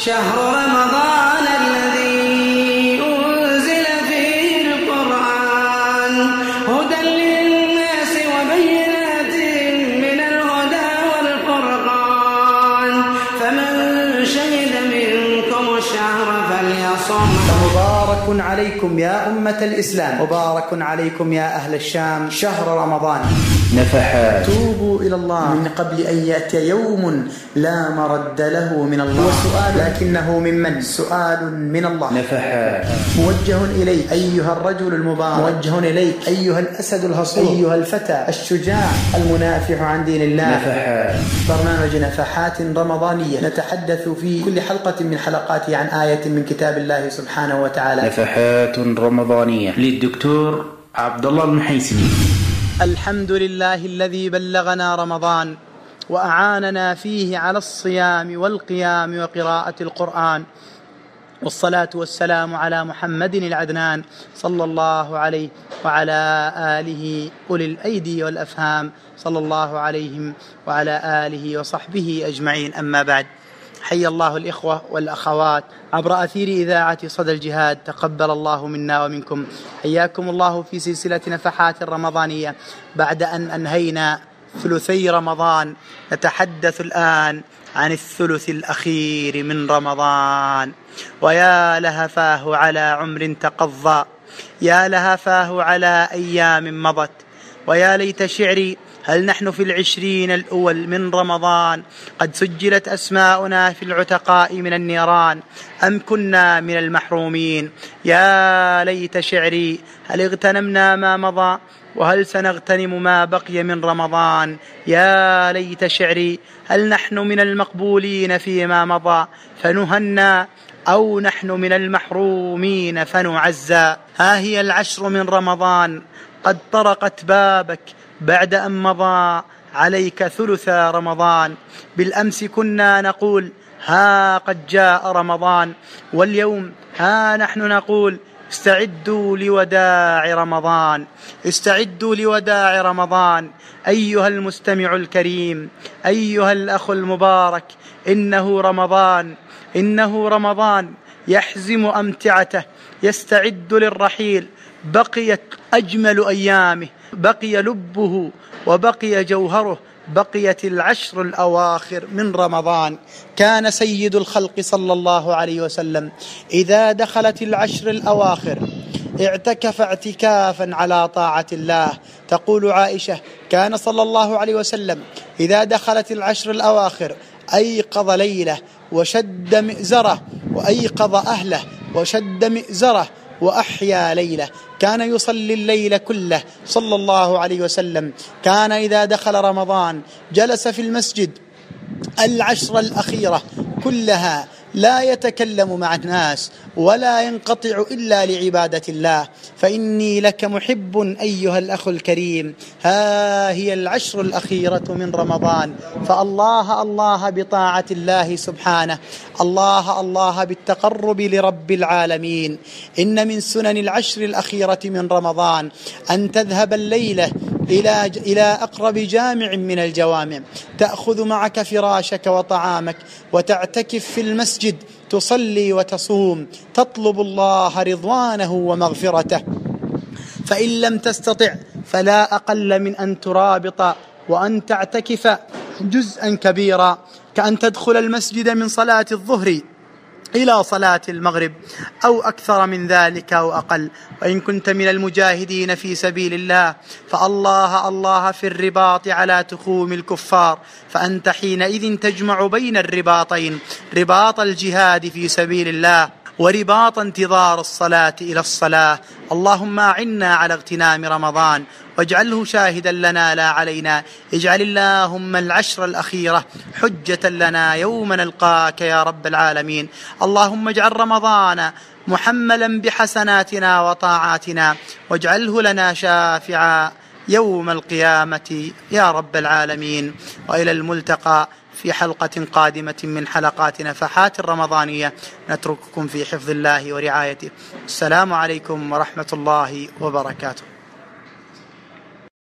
شهر رمضان الذي أنزل فيه القرآن هدى للناس وبينات من الهدى والفرقان فمن شهد منكم الشهر فليصم. مبارك عليكم يا أمة الإسلام، مبارك عليكم يا أهل الشام، شهر رمضان نفحات. توبوا إلى الله من قبل أن يأتي يوم لا مرد له من الله. وسؤال لكنه ممن؟ سؤال من الله. نفحات موجه إليك أيها الرجل المبارك، موجه إليك أيها الأسد الهصور، أيها الفتى الشجاع المنافح عن دين الله. نفحات. برنامج نفحات رمضانية نتحدث في كل حلقة من حلقاته عن آية من كتاب الله سبحانه وتعالى. نفحات رمضانية للدكتور عبد الله المحيسني. الحمد لله الذي بلغنا رمضان وأعاننا فيه على الصيام والقيام وقراءة القرآن، والصلاة والسلام على محمد العدنان صلى الله عليه وعلى آله أولي الأيدي والأفهام صلى الله عليهم وعلى آله وصحبه أجمعين. أما بعد، حي الله الإخوة والأخوات عبر أثير إذاعة صدى الجهاد، تقبل الله منا ومنكم. حياكم الله في سلسلة نفحات رمضانية. بعد أن أنهينا ثلثي رمضان نتحدث الآن عن الثلث الأخير من رمضان. ويا لهفاه على عمر تقضى، يا لهفاه على أيام مضت، ويا ليت شعري هل نحن في 20 الأول من رمضان قد سجلت أسماؤنا في العتقاء من النيران، أم كنا من المحرومين. يا ليت شعري هل اغتنمنا ما مضى، وهل سنغتنم ما بقي من رمضان. يا ليت شعري هل نحن من المقبولين فيما مضى فنهنا، أو نحن من المحرومين فنعزى. ها هي 10 من رمضان قد طرقت بابك بعد أن مضى عليك ثلث رمضان. بالأمس كنا نقول ها قد جاء رمضان، واليوم ها نحن نقول استعدوا لوداع رمضان، استعدوا لوداع رمضان. أيها المستمع الكريم، أيها الأخ المبارك، إنه رمضان، إنه رمضان يحزم أمتعته، يستعد للرحيل. بقيت أجمل أيامه، بقي لبه وبقي جوهره، بقيت 10 الأواخر من رمضان. كان سيد الخلق صلى الله عليه وسلم إذا دخلت 10 الأواخر اعتكف اعتكافا على طاعة الله. تقول عائشة: كان صلى الله عليه وسلم إذا دخلت 10 الأواخر أيقظ ليلة وشد مئزره، وأيقظ أهله وشد مئزره وأحيا ليلة. كان يصلي الليل كله صلى الله عليه وسلم. كان إذا دخل رمضان جلس في المسجد 10 الأخيرة كلها لا يتكلم مع الناس ولا ينقطع إلا لعبادة الله. فإني لك محب أيها الأخ الكريم. ها هي 10 الأخيرة من رمضان، فالله الله بطاعة الله سبحانه، الله الله بالتقرب لرب العالمين. إن من سنن 10 الأخيرة من رمضان أن تذهب الليلة إلى أقرب جامع من الجوامع، تأخذ معك فراشك وطعامك وتعتكف في المسجد، تصلي وتصوم، تطلب الله رضوانه ومغفرته. فإن لم تستطع فلا أقل من أن ترابط وأن تعتكف جزءا كبيرا، كأن تدخل المسجد من صلاة الظهر إلى صلاة المغرب أو أكثر من ذلك أو أقل. وإن كنت من المجاهدين في سبيل الله فالله الله في الرباط على تخوم الكفار، فأنت حينئذ تجمع بين الرباطين، رباط الجهاد في سبيل الله ورباط انتظار الصلاة إلى الصلاة. اللهم أعنا على اغتنام رمضان واجعله شاهدا لنا لا علينا. اجعل اللهم 10 الأخيرة حجة لنا يوم نلقاك يا رب العالمين. اللهم اجعل رمضان محملا بحسناتنا وطاعاتنا، واجعله لنا شافعا يوم القيامة يا رب العالمين. وإلى الملتقى في حلقة قادمة من حلقات نفحات الرمضانية. نترككم في حفظ الله ورعايته. السلام عليكم ورحمة الله وبركاته.